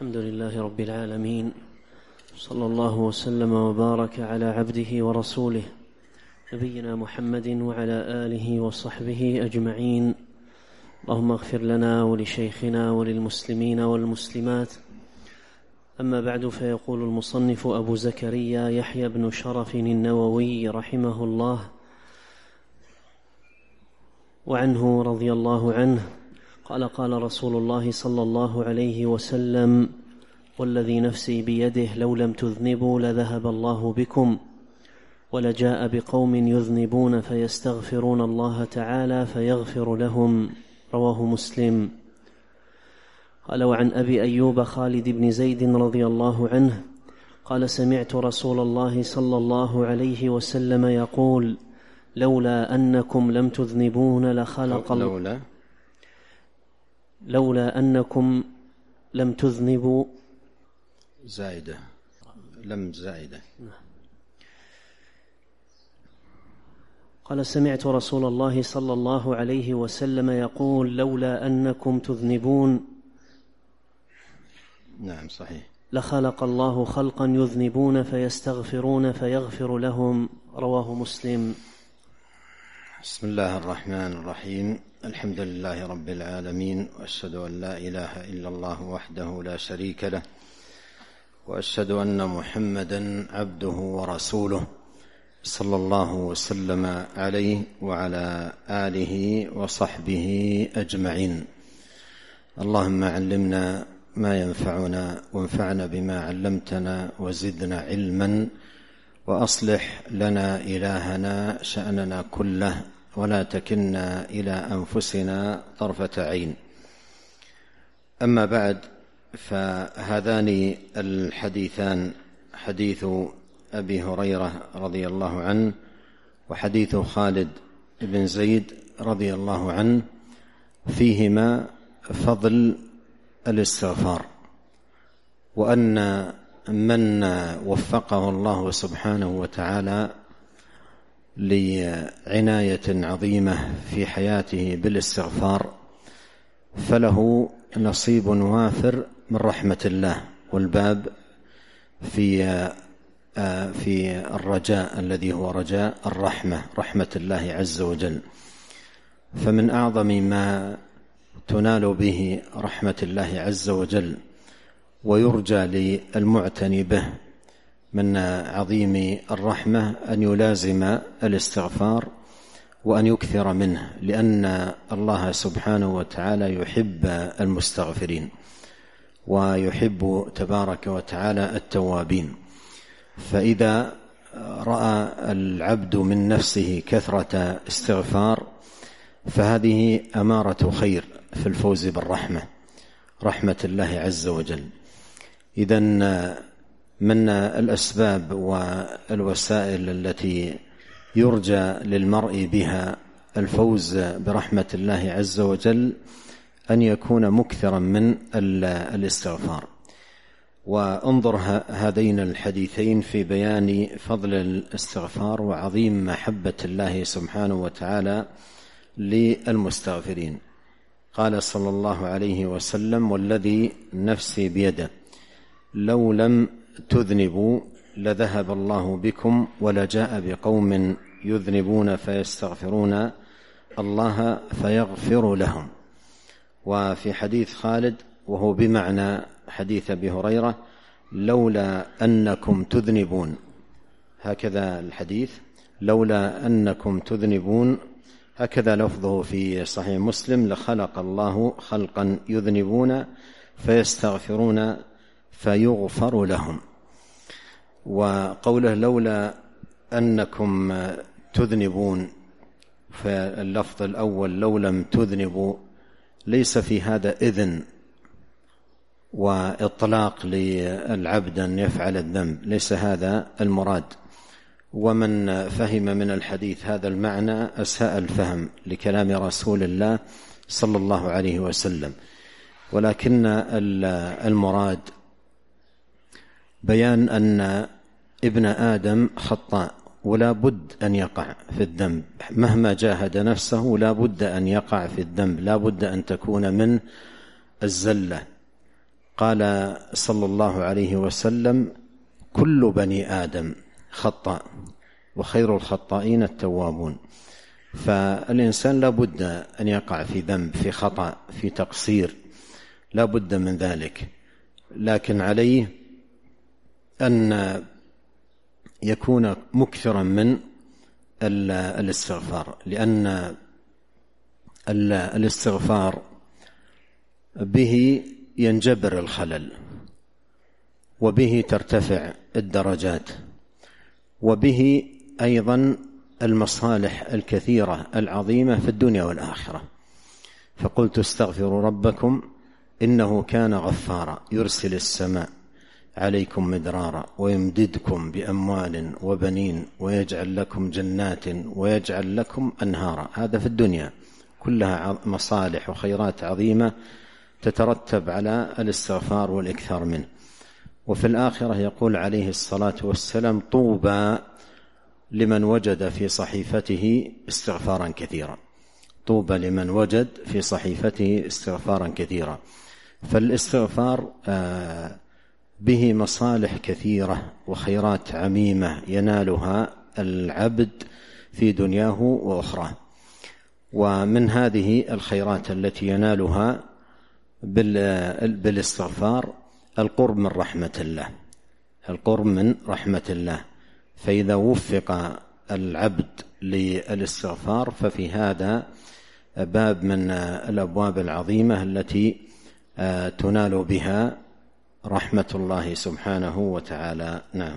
الحمد لله رب العالمين، صلى الله وسلم وبارك على عبده ورسوله نبينا محمد وعلى آله وصحبه أجمعين. اللهم اغفر لنا ولشيخنا وللمسلمين والمسلمات. أما بعد، فيقول المصنف أبو زكريا يحيى بن شرف النووي رحمه الله وعنه رضي الله عنه قال: قال رسول الله صلى الله عليه وسلم: والذي نفسي بيده لو لم تذنبوا لذهب الله بكم ولجاء بقوم يذنبون فيستغفرون الله تعالى فيغفر لهم. رواه مسلم. قال: وعن أبي أيوب خالد بن زيد رضي الله عنه قال: سمعت رسول الله صلى الله عليه وسلم يقول: لولا أنكم لم تذنبون لخلق لولا أنكم لم تذنبوا لم زائدة. قال: سمعت رسول الله صلى الله عليه وسلم يقول: لولا أنكم تذنبون نعم صحيح لخلق الله خلقا يذنبون فيستغفرون فيغفر لهم. رواه مسلم. بسم الله الرحمن الرحيم. الحمد لله رب العالمين، وأشهد أن لا إله إلا الله وحده لا شريك له، وأشهد أن محمدا عبده ورسوله صلى الله وسلم عليه وعلى آله وصحبه أجمعين. اللهم علمنا ما ينفعنا وانفعنا بما علمتنا وزدنا علما، وأصلح لنا إلهنا شأننا كله، ولا تكلنا إلى أنفسنا طرفة عين. أما بعد، فهذان الحديثان، حديث أبي هريرة رضي الله عنه وحديث خالد بن زيد رضي الله عنه، فيهما فضل الاستغفار، وأن من وفقه الله سبحانه وتعالى لعناية عظيمة في حياته بالاستغفار فله نصيب وافر من رحمة الله، والباب في الرجاء الذي هو رجاء الرحمة، رحمة الله عز وجل. فمن أعظم ما تنال به رحمة الله عز وجل ويرجى للمعتني به من عظيم الرحمة أن يلازم الاستغفار وأن يكثر منه، لأن الله سبحانه وتعالى يحب المستغفرين ويحب تبارك وتعالى التوابين. فإذا رأى العبد من نفسه كثرة استغفار فهذه أمارة خير في الفوز بالرحمة، رحمة الله عز وجل. إذن من الأسباب والوسائل التي يرجى للمرء بها الفوز برحمة الله عز وجل أن يكون مكثرا من الاستغفار. وانظر هذين الحديثين في بيان فضل الاستغفار وعظيم محبة الله سبحانه وتعالى للمستغفرين. قال صلى الله عليه وسلم: والذي نفسي بيده لو لم تذنبوا لذهب الله بكم ولجاء بقوم يذنبون فيستغفرون الله فيغفر لهم. وفي حديث خالد وهو بمعنى حديث أبي هريرة: لولا أنكم تذنبون، هكذا الحديث، لولا أنكم تذنبون، هكذا لفظه في صحيح مسلم: لخلق الله خلقا يذنبون فيستغفرون فيغفر لهم. وقوله لولا أنكم تذنبون، فاللفظ الأول لو لم تذنبوا ليس في هذا إذن وإطلاق للعبد أن يفعل الذنب، ليس هذا المراد. ومن فهم من الحديث هذا المعنى أساء الفهم لكلام رسول الله صلى الله عليه وسلم. ولكن المراد بيان أن ابن آدم خطاء ولا بد أن يقع في الذنب، مهما جاهد نفسه لا بد أن يقع في الذنب، لا بد أن تكون من الزلة. قال صلى الله عليه وسلم: كل بني آدم خطاء وخير الخطائين التوابون. فالإنسان لا بد أن يقع في ذنب، في خطأ، في تقصير، لا بد من ذلك، لكن عليه أن يكون مكثرا من الاستغفار، لأن الاستغفار به ينجبر الخلل، وبه ترتفع الدرجات، وبه أيضا المصالح الكثيرة العظيمة في الدنيا والآخرة. فقلت: استغفروا ربكم إنه كان غفارا يرسل السماء عليكم مدرارا ويمددكم بأموال وبنين ويجعل لكم جنات ويجعل لكم أنهارا. هذا في الدنيا كلها مصالح وخيرات عظيمة تترتب على الاستغفار والإكثار منه. وفي الآخرة يقول عليه الصلاة والسلام: طوبى لمن وجد في صحيفته استغفارا كثيرا. طوبى لمن وجد في صحيفته استغفارا كثيرا. فالاستغفار به مصالح كثيرة وخيرات عميمة ينالها العبد في دنياه وأخراه. ومن هذه الخيرات التي ينالها بالاستغفار القرب من رحمة الله، القرب من رحمة الله. فإذا وفق العبد للاستغفار ففي هذا باب من الأبواب العظيمة التي تنال بها رحمة الله سبحانه وتعالى. نعم.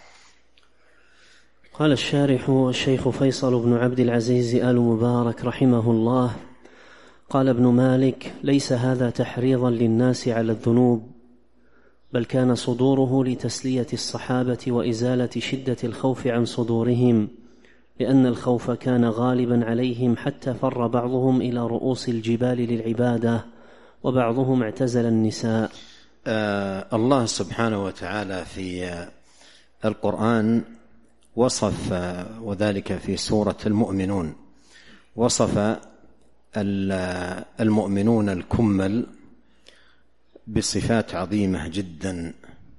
قال الشارح الشيخ فيصل بن عبد العزيز آل مبارك رحمه الله: قال ابن مالك: ليس هذا تحريضا للناس على الذنوب، بل كان صدوره لتسلية الصحابة وإزالة شدة الخوف عن صدورهم، لأن الخوف كان غالبا عليهم حتى فر بعضهم إلى رؤوس الجبال للعبادة، وبعضهم اعتزل النساء. الله سبحانه وتعالى في القرآن وصف، وذلك في سورة المؤمنون، وصف المؤمنون الكمل بصفات عظيمة جدا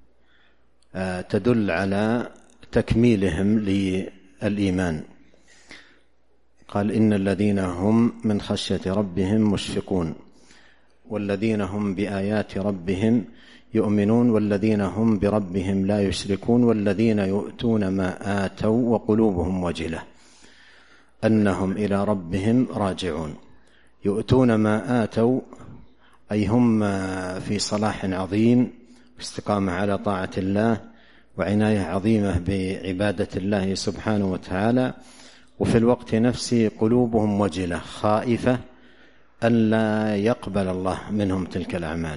تدل على تكميلهم للإيمان. قال: إن الذين هم من خشية ربهم مشفقون، والذين هم بآيات ربهم يؤمنون، والذين هم بربهم لا يشركون، والذين يؤتون ما آتوا وقلوبهم وجلة أنهم إلى ربهم راجعون. يؤتون ما آتوا أي هم في صلاح عظيم واستقامة على طاعة الله وعناية عظيمة بعبادة الله سبحانه وتعالى، وفي الوقت نفسه قلوبهم وجلة خائفة ألا يقبل الله منهم تلك الأعمال.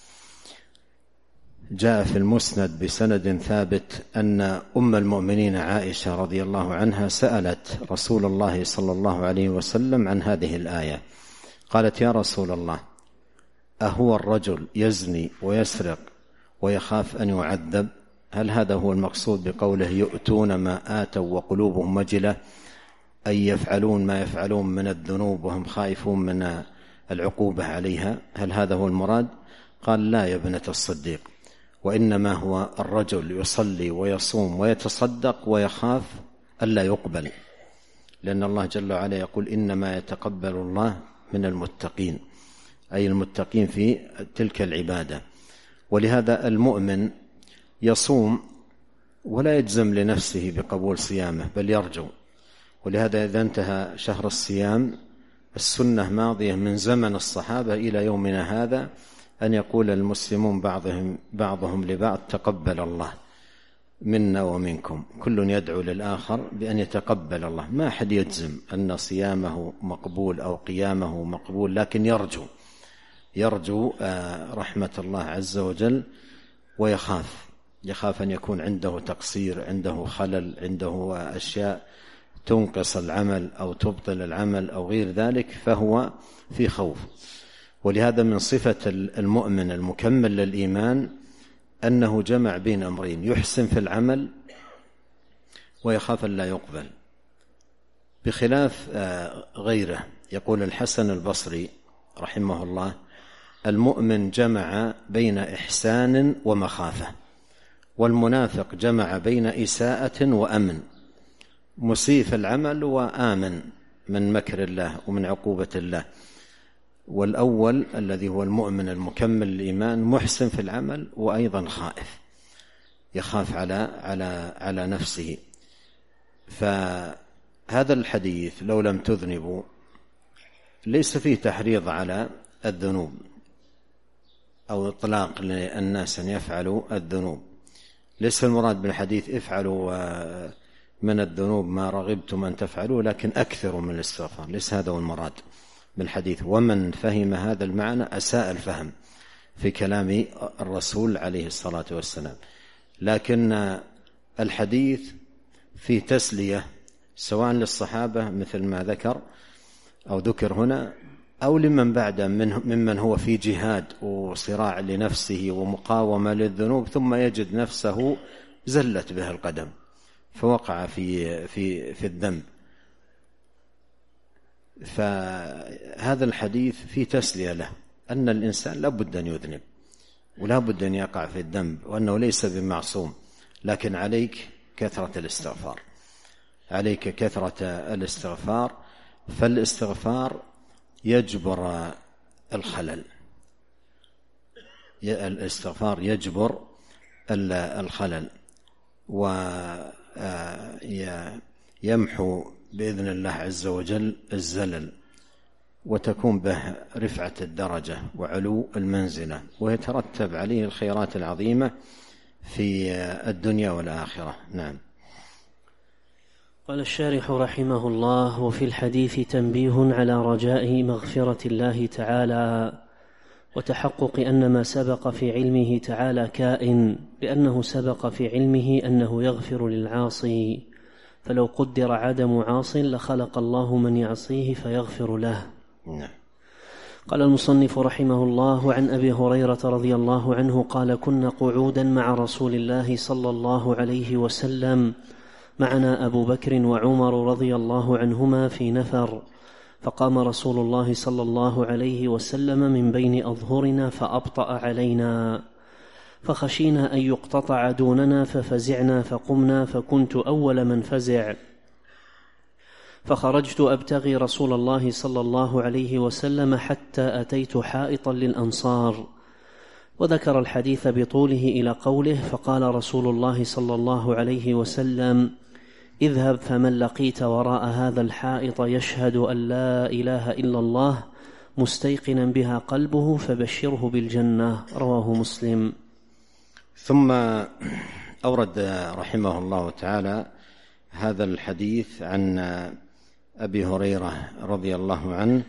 جاء في المسند بسند ثابت أن أم المؤمنين عائشة رضي الله عنها سألت رسول الله صلى الله عليه وسلم عن هذه الآية، قالت: يا رسول الله، أهو الرجل يزني ويسرق ويخاف أن يعذب؟ هل هذا هو المقصود بقوله يؤتون ما آتوا وقلوبهم وجلة، أي يفعلون ما يفعلون من الذنوب وهم خائفون من العقوبة عليها؟ هل هذا هو المراد؟ قال: لا يا ابنة الصديق، وإنما هو الرجل يصلي ويصوم ويتصدق ويخاف ألا يقبل، لأن الله جل وعلا يقول: إنما يتقبل الله من المتقين، أي المتقين في تلك العبادة. ولهذا المؤمن يصوم ولا يجزم لنفسه بقبول صيامه، بل يرجو. ولهذا إذا انتهى شهر الصيام، السنة ماضية من زمن الصحابة إلى يومنا هذا أن يقول المسلمون بعضهم لبعض: تقبل الله منا ومنكم. كل يدعو للآخر بأن يتقبل الله. ما أحد يجزم أن صيامه مقبول أو قيامه مقبول، لكن يرجو رحمة الله عز وجل، يخاف أن يكون عنده تقصير، عنده خلل، عنده أشياء تنقص العمل أو تبطل العمل أو غير ذلك، فهو في خوف. ولهذا من صفة المؤمن المكمل للإيمان أنه جمع بين أمرين: يحسن في العمل ويخاف أن لا يقبل، بخلاف غيره. يقول الحسن البصري رحمه الله: المؤمن جمع بين إحسان ومخافة، والمنافق جمع بين إساءة وأمن، مسيء في العمل وآمن من مكر الله ومن عقوبة الله. والأول الذي هو المؤمن المكمل الإيمان محسن في العمل وأيضا خائف، يخاف على نفسه. فهذا الحديث لو لم تذنبوا ليس فيه تحريض على الذنوب أو إطلاق للناس أن يفعلوا الذنوب. ليس المراد بالحديث افعلوا من الذنوب ما رغبتم أن تفعلوا، لكن أكثروا من الاستغفار، ليس هذا هو المراد بالحديث. ومن فهم هذا المعنى أساء الفهم في كلام الرسول عليه الصلاة والسلام. لكن الحديث فيه تسلية سواء للصحابة مثل ما ذكر أو ذكر هنا، أو لمن بعد ممن هو في جهاد وصراع لنفسه ومقاومة للذنوب، ثم يجد نفسه زلت به القدم فوقع في الذنب. فهذا الحديث فيه تسلية له أن الإنسان لا بد أن يذنب ولا بد أن يقع في الذنب، وأنه ليس بمعصوم، لكن عليك كثرة الاستغفار، عليك كثرة الاستغفار. فالاستغفار يجبر الخلل، الاستغفار يجبر الخلل ويمحو بإذن الله عز وجل الزلل، وتكون به رفعة الدرجة وعلو المنزلة، ويترتب عليه الخيرات العظيمة في الدنيا والآخرة. نعم. قال الشارح رحمه الله: وفي الحديث تنبيه على رجاء مغفرة الله تعالى وتحقق أن ما سبق في علمه تعالى كائن، لأنه سبق في علمه أنه يغفر للعاصي، فلو قدر عدم عاص لخلق الله من يعصيه فيغفر له. قال المصنف رحمه الله: عن أبي هريرة رضي الله عنه قال: كنا قعودا مع رسول الله صلى الله عليه وسلم، معنا أبو بكر وعمر رضي الله عنهما في نفر، فقام رسول الله صلى الله عليه وسلم من بين أظهرنا فأبطأ علينا، فخشينا أن يقتطع دوننا ففزعنا فقمنا، فكنت أول من فزع، فخرجت أبتغي رسول الله صلى الله عليه وسلم حتى أتيت حائطا للأنصار. وذكر الحديث بطوله إلى قوله: فقال رسول الله صلى الله عليه وسلم: اذهب فمن لقيت وراء هذا الحائط يشهد أن لا إله إلا الله مستيقنا بها قلبه فبشره بالجنة. رواه مسلم. ثم أورد رحمه الله تعالى هذا الحديث عن أبي هريرة رضي الله عنه،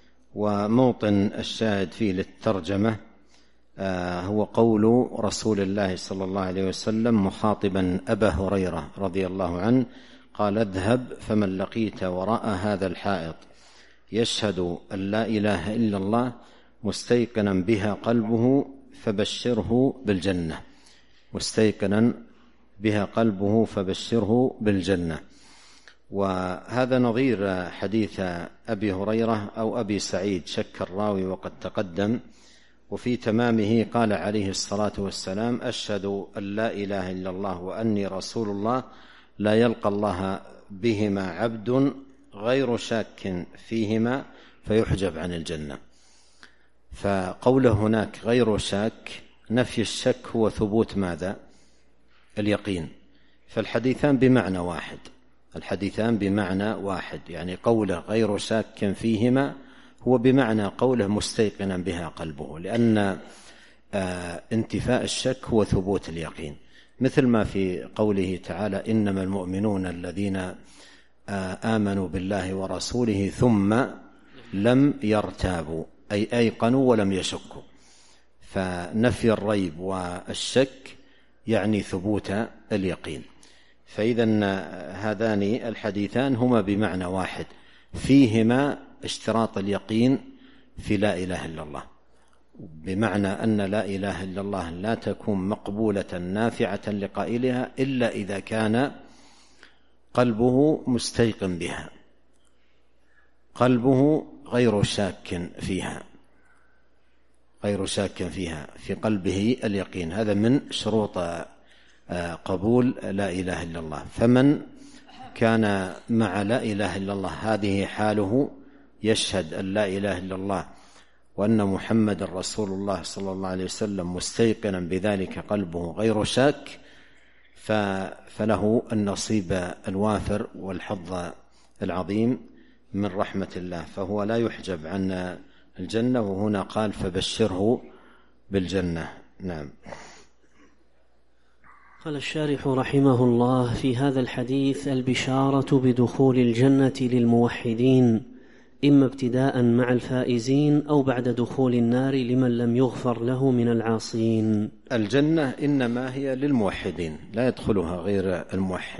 وموطن الشاهد فيه للترجمة هو قول رسول الله صلى الله عليه وسلم مخاطبا أبا هريرة رضي الله عنه، قال: اذهب فمن لقيت وراء هذا الحائط يشهد أن لا إله إلا الله مستيقنا بها قلبه فبشره بالجنة. مستيقنا بها قلبه فبشره بالجنة. وهذا نظير حديث أبي هريرة أو أبي سعيد، شك الراوي وقد تقدم. وفي تمامه قال عليه الصلاة والسلام: أشهد أن لا إله إلا الله وأني رسول الله لا يلقى الله بهما عبد غير شاك فيهما فيحجب عن الجنة. فقوله هناك غير شاك، نفي الشك هو ثبوت ماذا؟ اليقين. فالحديثان بمعنى واحد، الحديثان بمعنى واحد، يعني قوله غير شاك فيهما هو بمعنى قوله مستيقنا بها قلبه، لأن انتفاء الشك هو ثبوت اليقين، مثل ما في قوله تعالى: إنما المؤمنون الذين آمنوا بالله ورسوله ثم لم يرتابوا، أي أيقنوا ولم يشكوا. فنفي الريب والشك يعني ثبوت اليقين. فإذا هذان الحديثان هما بمعنى واحد، فيهما اشتراط اليقين في لا إله إلا الله، بمعنى أن لا إله إلا الله لا تكون مقبولة نافعة لقائلها إلا إذا كان قلبه مستيقن بها، قلبه غير شاك فيها. غير شاك فيها، في قلبه اليقين. هذا من شروط قبول لا إله إلا الله. فمن كان مع لا إله إلا الله هذه حاله، يشهد أن لا إله إلا الله وأن محمد رسول الله صلى الله عليه وسلم، مستيقنا بذلك قلبه غير شاك، فله النصيب الوافر والحظ العظيم من رحمة الله، فهو لا يحجب عن الجنة. وهنا قال فبشره بالجنة. نعم. قال الشارح رحمه الله: في هذا الحديث البشارة بدخول الجنة للموحدين، إما ابتداء مع الفائزين أو بعد دخول النار لمن لم يغفر له من العاصين. الجنة إنما هي للموحدين، لا يدخلها غير الموحد.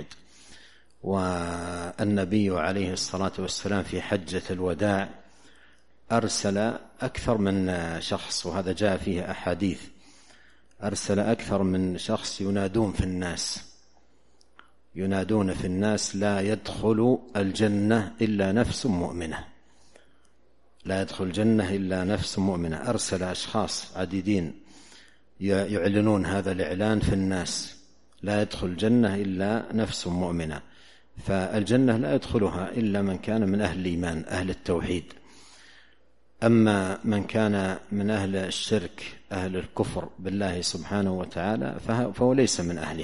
والنبي عليه الصلاة والسلام في حجة الوداع أرسل أكثر من شخص، وهذا جاء فيه أحاديث، أرسل أكثر من شخص ينادون في الناس لا يدخل الجنة إلا نفس مؤمنة، لا يدخل الجنة إلا نفس مؤمنة. أرسل أشخاص عديدين يعلنون هذا الإعلان في الناس، لا يدخل الجنة إلا نفس مؤمنة. فالجنة لا يدخلها إلا من كان من أهل الإيمان، أهل التوحيد. أما من كان من أهل الشرك، أهل الكفر بالله سبحانه وتعالى، فهو ليس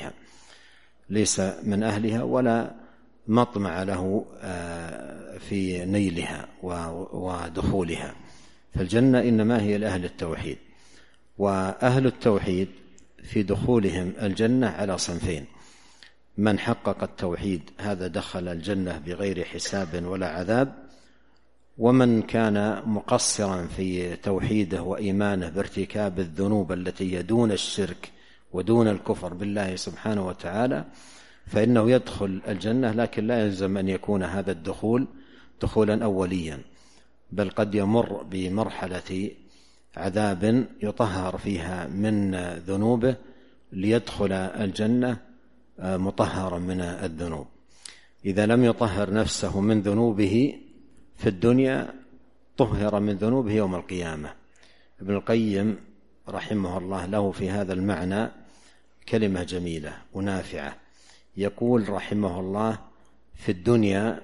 من أهلها ولا مطمع له في نيلها ودخولها. فالجنة إنما هي لأهل التوحيد. وأهل التوحيد في دخولهم الجنة على صنفين: من حقق التوحيد هذا دخل الجنة بغير حساب ولا عذاب، ومن كان مقصرا في توحيده وإيمانه بارتكاب الذنوب التي يدون الشرك ودون الكفر بالله سبحانه وتعالى، فإنه يدخل الجنة، لكن لا يلزم أن يكون هذا الدخول دخولا أوليا، بل قد يمر بمرحلة عذاب يطهر فيها من ذنوبه ليدخل الجنة مطهرا من الذنوب. إذا لم يطهر نفسه من ذنوبه في الدنيا طهر من ذنوبه يوم القيامة. ابن القيم رحمه الله له في هذا المعنى كلمة جميلة ونافعة، يقول رحمه الله: في الدنيا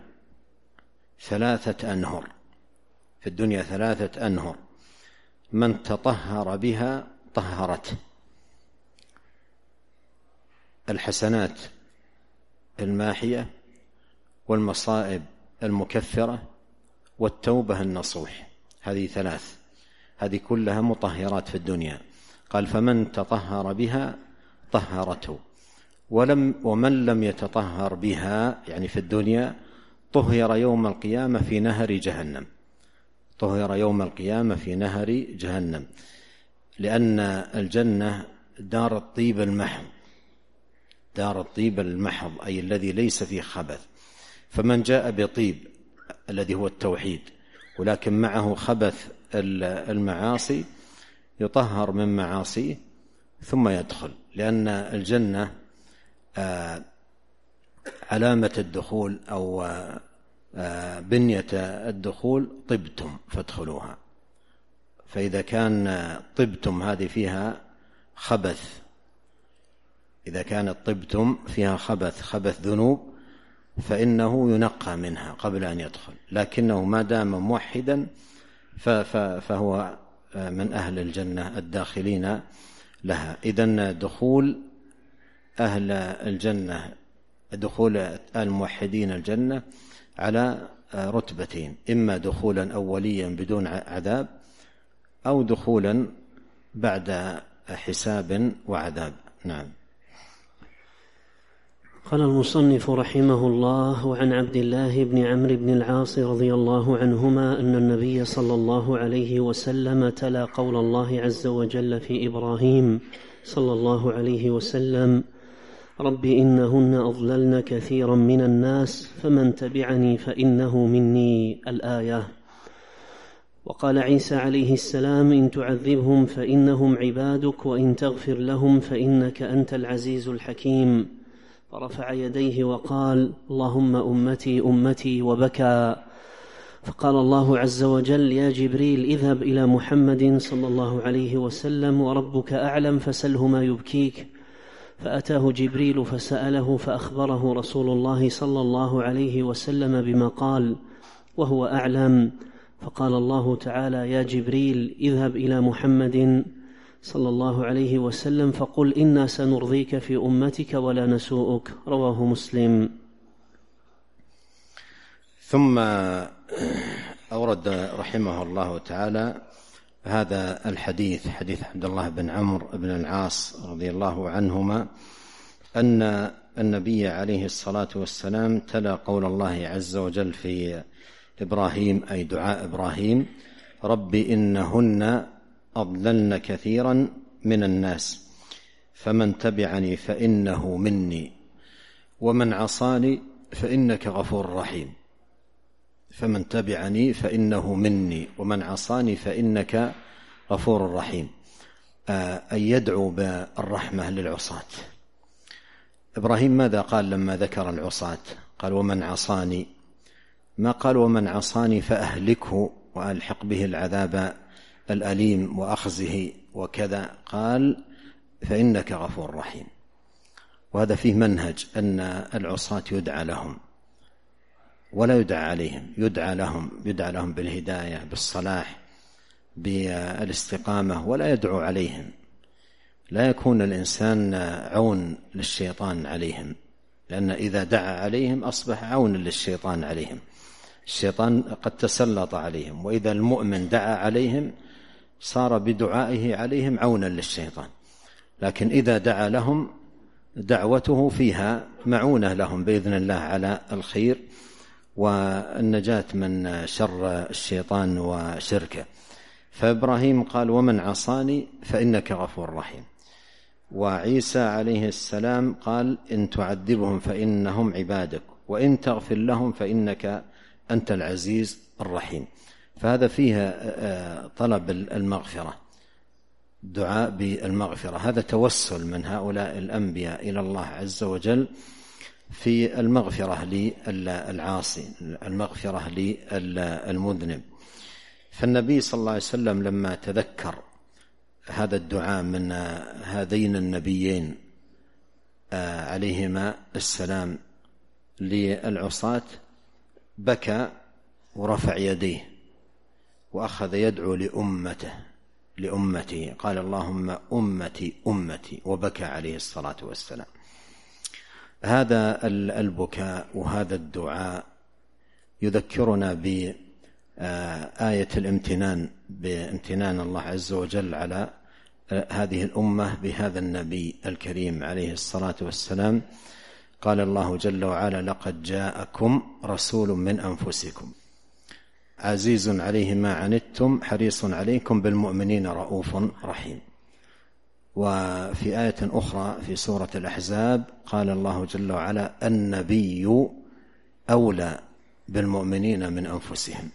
3 أنهر، في الدنيا 3 أنهر من تطهر بها طهرته: الحسنات الماحية، والمصائب المكفرة، والتوبة النصوح. هذه 3، هذه كلها مطهرات في الدنيا. قال: فمن تطهر بها طهرته، ومن لم يتطهر بها يعني في الدنيا طهر يوم القيامة في نهر جهنم، طهر يوم القيامة في نهر جهنم. لأن الجنة دار الطيب المحض، دار الطيب المحض أي الذي ليس فيه خبث. فمن جاء بطيب الذي هو التوحيد ولكن معه خبث المعاصي يطهر من معاصيه ثم يدخل. لأن الجنة علامة الدخول أو بنية الدخول طبتم فادخلوها. فإذا كان طبتم هذه فيها خبث، إذا كانت طبتم فيها خبث ذنوب، فإنه ينقى منها قبل أن يدخل، لكنه ما دام موحدا فهو من أهل الجنة الداخلين لها. إذن دخول أهل الجنة، دخول الموحدين الجنة على رتبتين: إما دخولا أوليا بدون عذاب، أو دخولا بعد حساب وعذاب. نعم. قال المصنف رحمه الله: وعن عبد الله بن عمرو بن العاص رضي الله عنهما أن النبي صلى الله عليه وسلم تلا قول الله عز وجل في إبراهيم صلى الله عليه وسلم: رب إنهن أضللن كثيرا من الناس فمن تبعني فإنه مني، الآية. وقال عيسى عليه السلام: إن تعذبهم فإنهم عبادك وإن تغفر لهم فإنك أنت العزيز الحكيم. فرفع يديه وقال: اللهم أمتي أمتي، وبكى. فقال الله عز وجل: يا جبريل اذهب إلى محمد صلى الله عليه وسلم وربك أعلم فسله ما يبكيك. فأتاه جبريل فسأله فأخبره رسول الله صلى الله عليه وسلم بما قال وهو أعلم. فقال الله تعالى: يا جبريل اذهب إلى محمد صلى الله عليه وسلم فقل إنا سنرضيك في أمتك ولا نسوءك. رواه مسلم. ثم أورد رحمه الله تعالى هذا الحديث، حديث عبد الله بن عمرو بن العاص رضي الله عنهما، أن النبي عليه الصلاة والسلام تلا قول الله عز وجل في إبراهيم، أي دعاء إبراهيم: رب إنهن أضللن كثيرا من الناس فمن تبعني فإنه مني ومن عصاني فإنك غفور رحيم. فمن تبعني فإنه مني ومن عصاني فإنك غفور رحيم، أي يدعو بالرحمة للعصاة. إبراهيم ماذا قال لما ذكر العصاة؟ قال: ومن عصاني، ما قال ومن عصاني فأهلكه وألحق به العذاب الأليم وأخزه وكذا، قال: فإنك غفور رحيم. وهذا فيه منهج أن العصاة يدعى لهم ولا يدعى عليهم، يدعى لهم بالهداية، بالصلاح، بالاستقامة، ولا يدعو عليهم. لا يكون الإنسان عون للشيطان عليهم، لأن إذا دعا عليهم أصبح عون للشيطان عليهم، الشيطان قد تسلط عليهم. وإذا المؤمن دعا عليهم صار بدعائه عليهم عونا للشيطان. لكن إذا دعا لهم دعوته فيها معونة لهم بإذن الله على الخير والنجاة من شر الشيطان وشركه. فإبراهيم قال: ومن عصاني فإنك غفور رحيم. وعيسى عليه السلام قال: إن تعذبهم فإنهم عبادك وإن تغفر لهم فإنك أنت العزيز الرحيم. فهذا فيها طلب المغفرة، دعاء بالمغفرة. هذا توسل من هؤلاء الأنبياء إلى الله عز وجل في المغفرة للعاصي، المغفرة للمذنب. فالنبي صلى الله عليه وسلم لما تذكر هذا الدعاء من هذين النبيين عليهما السلام للعصاة بكى ورفع يديه وأخذ يدعو لأمته، قال: اللهم أمتي أمتي، وبكى عليه الصلاة والسلام. هذا البكاء وهذا الدعاء يذكرنا بآية الامتنان، بامتنان الله عز وجل على هذه الأمة بهذا النبي الكريم عليه الصلاة والسلام. قال الله جل وعلا: لقد جاءكم رسول من أنفسكم عزيز عليه ما عنتم حريص عليكم بالمؤمنين رؤوف رحيم. وفي آية أخرى في سورة الأحزاب قال الله جل وعلا: النبي أولى بالمؤمنين من أنفسهم.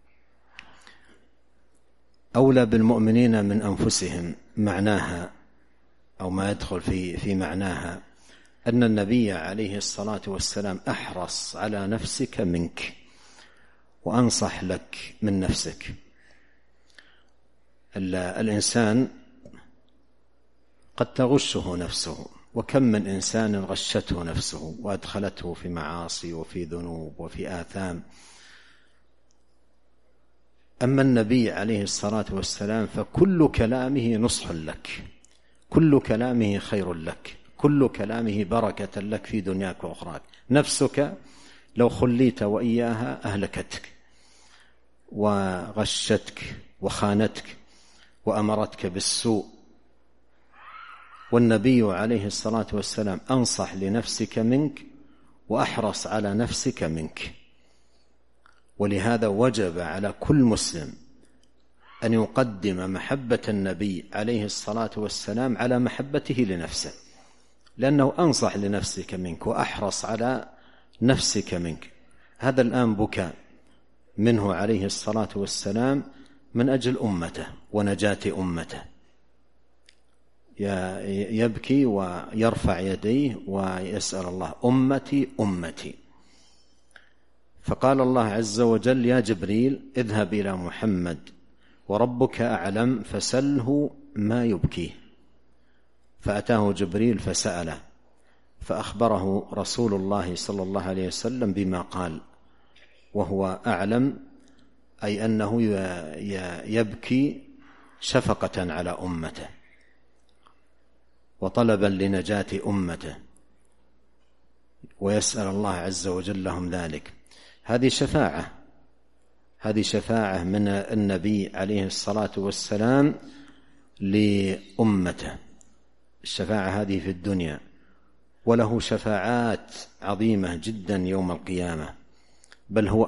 أولى بالمؤمنين من أنفسهم معناها، أو ما يدخل في معناها، أن النبي عليه الصلاة والسلام أحرص على نفسك منك وأنصح لك من نفسك. الإنسان قد تغشه نفسه، وكم من إنسان غشته نفسه وأدخلته في معاصي وفي ذنوب وفي آثام. أما النبي عليه الصلاة والسلام فكل كلامه نصح لك، كل كلامه خير لك، كل كلامه بركة لك في دنياك وأخراك. نفسك لو خليت وإياها أهلكتك وغشتك وخانتك وأمرتك بالسوء. والنبي عليه الصلاة والسلام أنصح لنفسك منك وأحرص على نفسك منك. ولهذا وجب على كل مسلم أن يقدم محبة النبي عليه الصلاة والسلام على محبته لنفسه، لأنه أنصح لنفسك منك وأحرص على نفسك منك. هذا الآن بكاء منه عليه الصلاة والسلام من أجل أمته ونجاة أمته، يبكي ويرفع يديه ويسأل الله: أمتي أمتي. فقال الله عز وجل: يا جبريل اذهب إلى محمد وربك أعلم فسله ما يبكيه. فأتاه جبريل فسأله، فأخبره رسول الله صلى الله عليه وسلم بما قال، وهو أعلم، أي أنه يبكي شفقة على أمته وطلبا لنجاة أمته، ويسأل الله عز وجل لهم ذلك. هذه شفاعة من النبي عليه الصلاة والسلام لأمته. الشفاعة هذه في الدنيا، وله شفاعات عظيمة جدا يوم القيامة، بل هو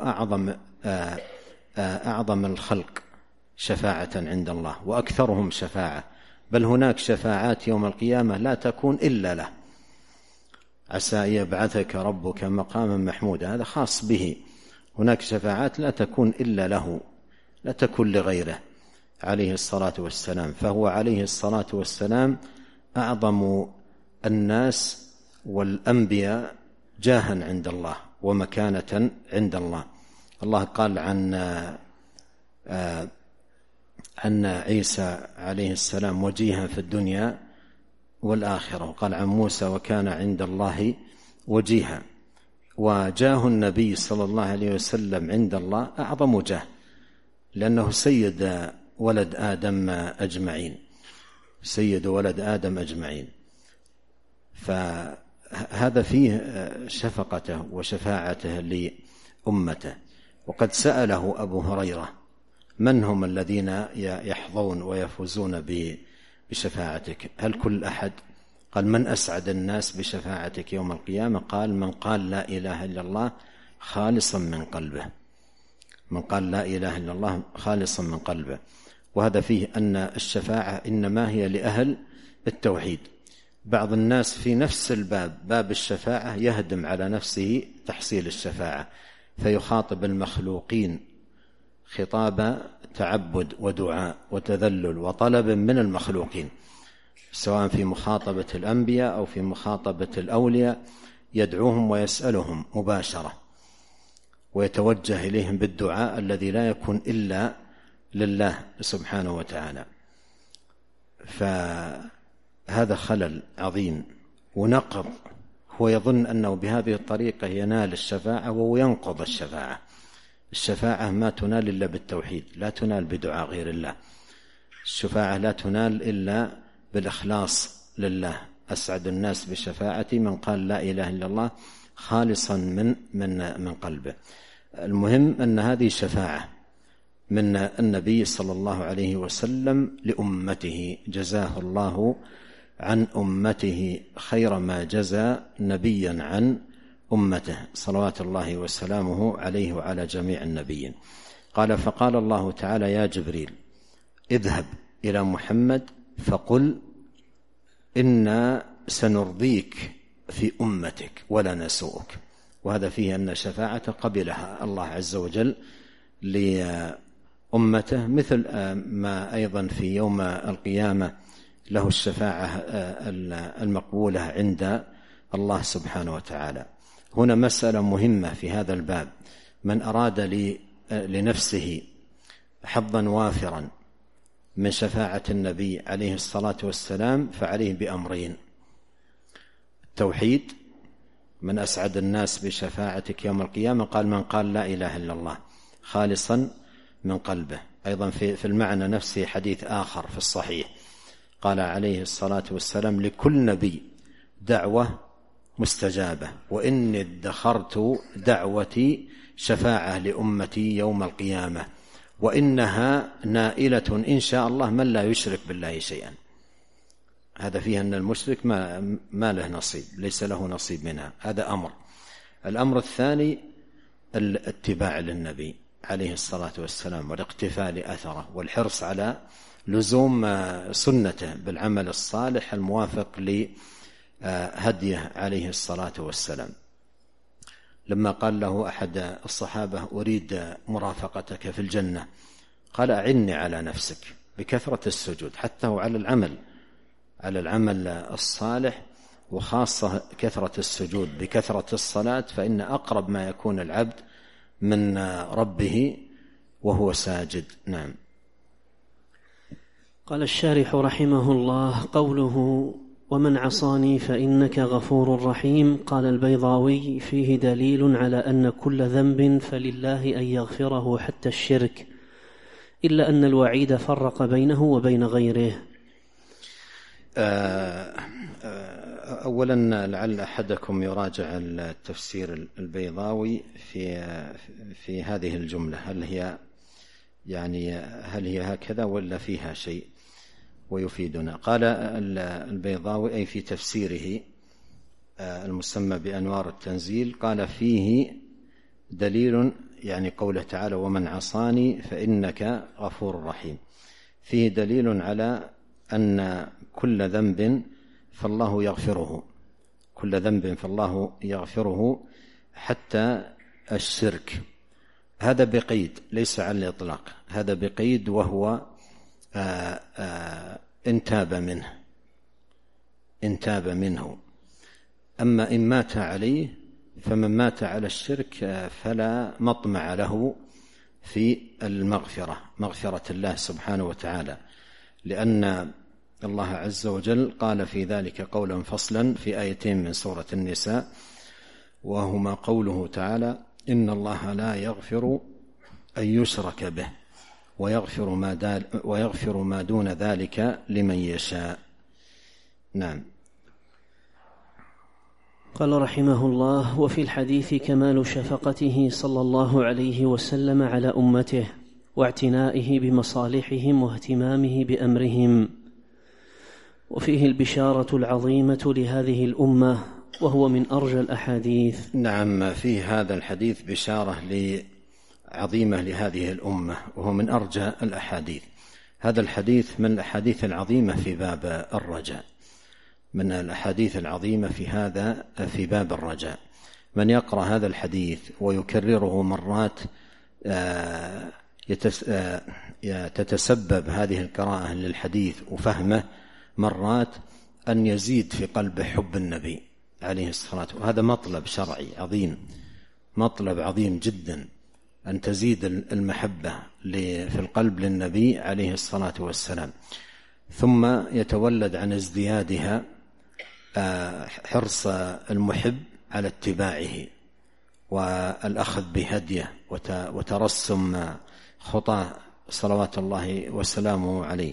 أعظم الخلق شفاعة عند الله وأكثرهم شفاعة، بل هناك شفاعات يوم القيامة لا تكون إلا له. عسى أن يبعثك ربك مقاما محمودا، هذا خاص به. هناك شفاعات لا تكون إلا له، لا تكون لغيره عليه الصلاة والسلام. فهو عليه الصلاة والسلام أعظم الناس والأنبياء جاها عند الله ومكانة عند الله. الله قال عن عيسى عليه السلام: وجيها في الدنيا والآخرة. وقال عن موسى: وكان عند الله وجيها. وجاه النبي صلى الله عليه وسلم عند الله أعظم جاه، لأنه سيد ولد آدم أجمعين، سيد ولد آدم أجمعين. فهذا فيه شفقته وشفاعته لأمته. وقد سأله أبو هريرة: من هم الذين يحظون ويفوزون بشفاعتك؟ هل كل أحد؟ قال: من أسعد الناس بشفاعتك يوم القيامة؟ قال: من قال لا إله إلا الله خالصا من قلبه. من قال لا إله إلا الله خالصا من قلبه. وهذا فيه أن الشفاعة إنما هي لأهل التوحيد. بعض الناس في نفس باب الشفاعة يهدم على نفسه تحصيل الشفاعة، فيخاطب المخلوقين خطاب تعبد ودعاء وتذلل وطلب من المخلوقين، سواء في مخاطبة الأنبياء أو في مخاطبة الأولياء، يدعوهم ويسألهم مباشرة ويتوجه إليهم بالدعاء الذي لا يكون إلا لله سبحانه وتعالى. فهذا خلل عظيم ونقض. هو يظن أنه بهذه الطريقة ينال الشفاعة وهو ينقض الشفاعة. الشفاعة ما تنال إلا بالتوحيد، لا تنال بدعاء غير الله. الشفاعة لا تنال إلا بالإخلاص لله. أسعد الناس بشفاعتي من قال لا إله إلا الله خالصا من قلبه. المهم أن هذه شفاعة من النبي صلى الله عليه وسلم لأمته، جزاه الله عن أمته خير ما جزى نبيا عن أمته، صلوات الله وسلامه عليه وعلى جميع النبيين. قال: فقال الله تعالى: يا جبريل اذهب إلى محمد فقل إنا سنرضيك في أمتك ولا نسوءك. وهذا فيه أن شفاعة قبلها الله عز وجل لأمته، مثل ما أيضا في يوم القيامة له الشفاعة المقبولة عند الله سبحانه وتعالى. هنا مسألة مهمة في هذا الباب: من أراد لنفسه حظا وافرا من شفاعة النبي عليه الصلاة والسلام فعليه بأمرين: التوحيد، من أسعد الناس بشفاعتك يوم القيامة، قال: من قال لا إله إلا الله خالصا من قلبه. أيضا في المعنى نفسه حديث آخر في الصحيح قال عليه الصلاة والسلام: لكل نبي دعوة مستجابة، وإني ادخرت دعوتي شفاعة لأمتي يوم القيامة، وإنها نائلة إن شاء الله من لا يشرك بالله شيئا. هذا فيه أن المشرك ما له نصيب، ليس له نصيب منها. هذا أمر. الأمر الثاني الاتباع للنبي عليه الصلاة والسلام والاقتفاء لأثره والحرص على لزوم سنته بالعمل الصالح الموافق لهديه عليه الصلاة والسلام. لما قال له أحد الصحابة: أريد مرافقتك في الجنة، قال: أعني على نفسك بكثرة السجود، حتى على العمل الصالح، وخاصة كثرة السجود بكثرة الصلاة، فإن أقرب ما يكون العبد من ربه وهو ساجد. نعم. قال الشارح رحمه الله: قوله ومن عصاني فإنك غفور رحيم، قال البيضاوي: فيه دليل على أن كل ذنب فلله أن يغفره حتى الشرك، إلا أن الوعيد فرق بينه وبين غيره. أولا لعل أحدكم يراجع التفسير البيضاوي في هذه الجملة، هل هي هكذا ولا فيها شيء ويفيدنا. قال البيضاوي أي في تفسيره المسمى بأنوار التنزيل، قال فيه دليل، يعني قوله تعالى ومن عصاني فإنك غفور رحيم، فيه دليل على أن كل ذنب فالله يغفره، كل ذنب فالله يغفره حتى الشرك. هذا بقيد ليس على الإطلاق، هذا بقيد، وهو إن تاب منه. أما إن مات عليه، فمن مات على الشرك فلا مطمع له في المغفرة، مغفرة الله سبحانه وتعالى، لأن الله عز وجل قال في ذلك قولا فصلا في آيتين من سورة النساء، وهما قوله تعالى إن الله لا يغفر أن يشرك به ويغفر ما دون ذلك لمن يشاء. نعم. قال رحمه الله: وفي الحديث كمال شفقته صلى الله عليه وسلم على أمته، واعتنائه بمصالحهم واهتمامه بأمرهم، وفيه البشارة العظيمة لهذه الأمة، وهو من أرجى الأحاديث. نعم، فيه هذا الحديث بشارة عظيمة لهذه الأمة، وهو من أرجى الأحاديث. هذا الحديث من الأحاديث العظيمة في باب الرجاء، من الأحاديث العظيمة في باب الرجاء. من يقرأ هذا الحديث ويكرره مرات تتسبب هذه القراءة للحديث وفهمه مرات أن يزيد في قلبه حب النبي عليه الصلاة والسلام. وهذا مطلب شرعي عظيم، مطلب عظيم جدا، أن تزيد المحبة في القلب للنبي عليه الصلاة والسلام. ثم يتولد عن ازديادها حرص المحب على اتباعه والأخذ بهديه وترسم خطاه صلوات الله وسلامه عليه،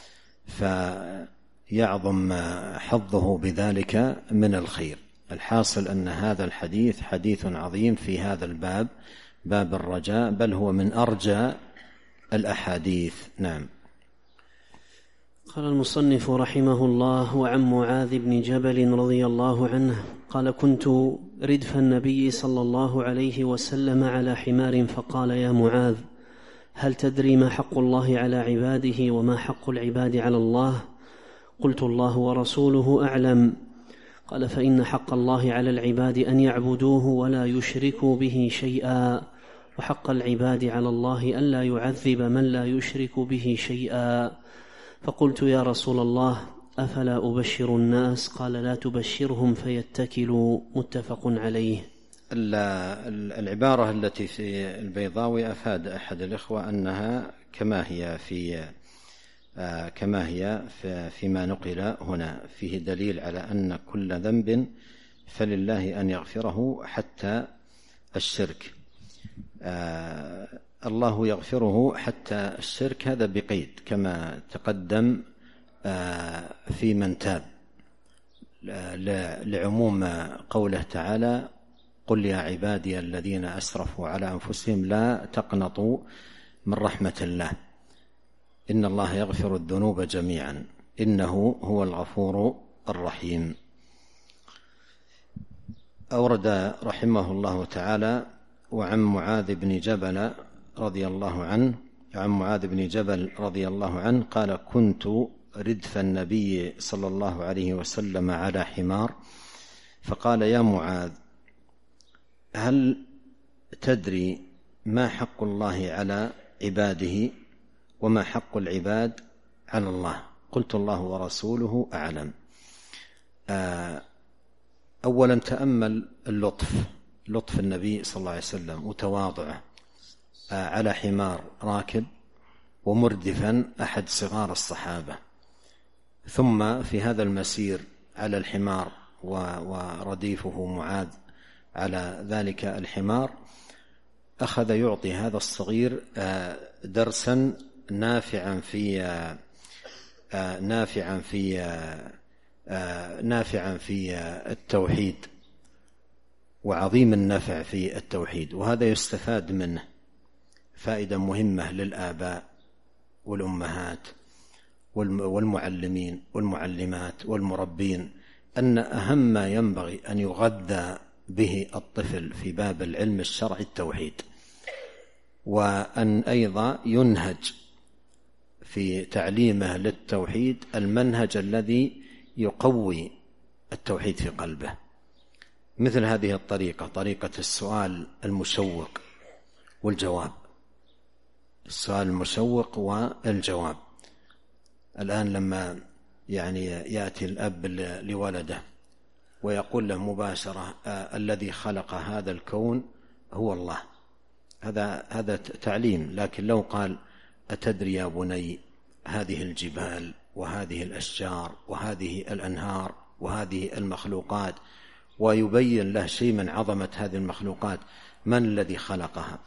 فيعظم حظه بذلك من الخير. الحاصل أن هذا الحديث حديث عظيم في هذا الباب، باب الرجاء، بل هو من أرجى الأحاديث. نعم. قال المصنف رحمه الله: وعن معاذ بن جبل رضي الله عنه قال: كنت ردف النبي صلى الله عليه وسلم على حمار، فقال: يا معاذ، هل تدري ما حق الله على عباده وما حق العباد على الله؟ قلت: الله ورسوله أعلم. قال: فإن حق الله على العباد أن يعبدوه ولا يشركوا به شيئا، وحق العباد على الله ألا يعذب من لا يشرك به شيئا. فقلت: يا رسول الله، أفلا أبشر الناس؟ قال: لا تبشرهم فيتكلوا. متفق عليه. العبارة التي في البيضاوي أفاد أحد الإخوة أنها كما هي فيما نقل هنا، فيه دليل على أن كل ذنب فلله أن يغفره حتى الشرك. الله يغفره حتى الشرك، هذا بقيد كما تقدم في من تاب، لعموم قوله تعالى: قل يا عبادي الذين أسرفوا على أنفسهم لا تقنطوا من رحمة الله إن الله يغفر الذنوب جميعا إنه هو الغفور الرحيم. أورد رحمه الله تعالى: وعن معاذ بن جبل رضي الله عنه قال: كنت ردف النبي صلى الله عليه وسلم على حمار، فقال: يا معاذ، هل تدري ما حق الله على عباده وما حق العباد على الله؟ قلت: الله ورسوله أعلم. أولا تأمل اللطف لطف النبي صلى الله عليه وسلم وتواضعه، على حمار راكب ومردفا أحد صغار الصحابة، ثم في هذا المسير على الحمار ورديفه معاذ على ذلك الحمار أخذ يعطي هذا الصغير درسا نافعا في التوحيد، وعظيم النفع في التوحيد. وهذا يستفاد منه فائدة مهمة للآباء والأمهات والمعلمين والمعلمات والمربين، أن أهم ما ينبغي أن يغذى به الطفل في باب العلم الشرعي التوحيد، وأن أيضا ينهج في تعليمه للتوحيد المنهج الذي يقوي التوحيد في قلبه، مثل هذه الطريقة، طريقة السؤال المشوق والجواب، السؤال المشوق والجواب. الآن لما يأتي الأب لولده ويقول له مباشرة الذي خلق هذا الكون هو الله، هذا تعليم. لكن لو قال أتدري يا بني هذه الجبال وهذه الأشجار وهذه الأنهار وهذه المخلوقات، ويبين له شيء من عظمة هذه المخلوقات، من الذي خلقها؟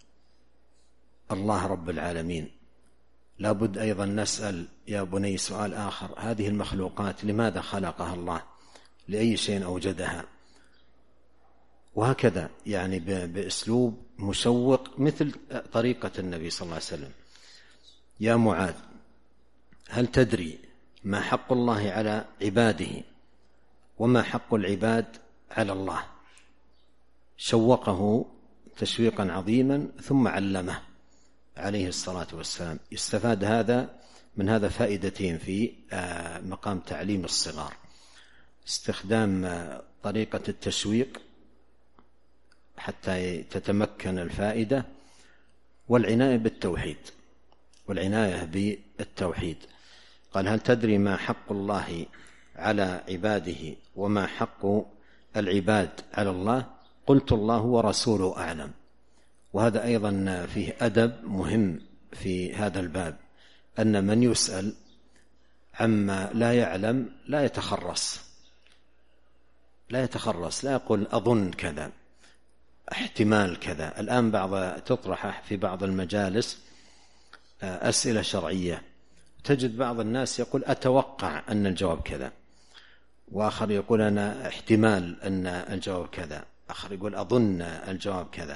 الله رب العالمين. لابد أيضا نسأل يا بني سؤال آخر، هذه المخلوقات لماذا خلقها الله؟ لأي شيء أوجدها؟ وهكذا بأسلوب مشوق مثل طريقة النبي صلى الله عليه وسلم. يا معاذ هل تدري ما حق الله على عباده وما حق العباد على الله؟ شوقه تشويقا عظيما ثم علمه عليه الصلاة والسلام. يستفاد من هذا فائدتين في مقام تعليم الصغار: استخدام طريقة التشويق حتى تتمكن الفائدة، والعناية بالتوحيد. قال هل تدري ما حق الله على عباده وما حق العباد على الله؟ قلت الله ورسوله أعلم. وهذا أيضا فيه أدب مهم في هذا الباب، أن من يسأل عما لا يعلم لا يتخرص، لا يقول أظن كذا، احتمال كذا. الآن تطرح في بعض المجالس أسئلة شرعية، تجد بعض الناس يقول أتوقع أن الجواب كذا، وآخر يقول أنا احتمال أن الجواب كذا، آخر يقول أظن الجواب كذا،